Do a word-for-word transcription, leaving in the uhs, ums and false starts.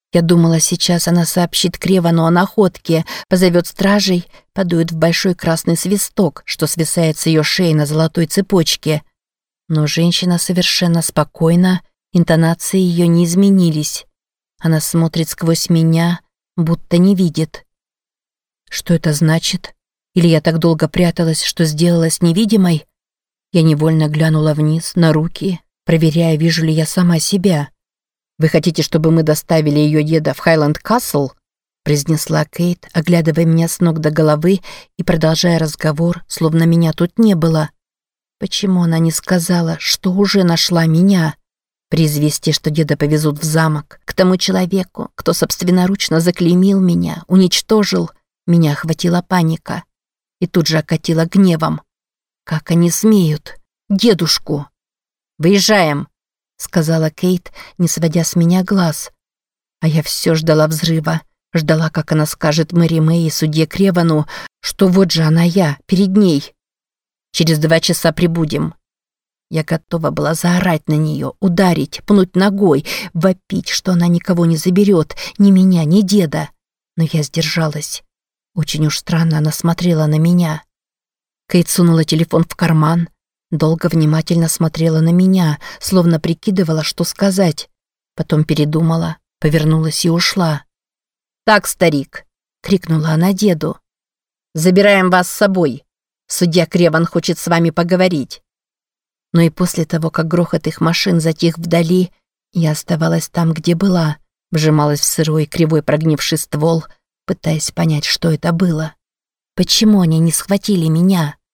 Я думала, сейчас она сообщит Кревану о находке, позовет стражей, подует в большой красный свисток, что свисает с ее шеи на золотой цепочке. Но женщина совершенно спокойна, интонации ее не изменились. Она смотрит сквозь меня, будто не видит. Что это значит? Или я так долго пряталась, что сделалась невидимой? Я невольно глянула вниз, на руки, проверяя, вижу ли я сама себя. «Вы хотите, чтобы мы доставили ее деда в Хайленд-Касл?» произнесла Кейт, оглядывая меня с ног до головы и продолжая разговор, словно меня тут не было. Почему она не сказала, что уже нашла меня? При известии, что деда повезут в замок, к тому человеку, кто собственноручно заклеймил меня, уничтожил, меня охватила паника и тут же окатила гневом. Как они смеют? Дедушку! «Выезжаем!» — сказала Кейт, не сводя с меня глаз. А я все ждала взрыва, ждала, как она скажет Мэри Мэй и судье Кревану, что вот же она я, перед ней. «Через два часа прибудем». Я готова была заорать на нее, ударить, пнуть ногой, вопить, что она никого не заберет, ни меня, ни деда. Но я сдержалась. Очень уж странно она смотрела на меня. Кейт сунула телефон в карман, долго внимательно смотрела на меня, словно прикидывала, что сказать. Потом передумала, повернулась и ушла. «Так, старик!» — крикнула она деду. «Забираем вас с собой. Судья Креван хочет с вами поговорить». Но и после того, как грохот их машин затих вдали, я оставалась там, где была, вжималась в сырой кривой прогнивший ствол, пытаясь понять, что это было. Почему они не схватили меня?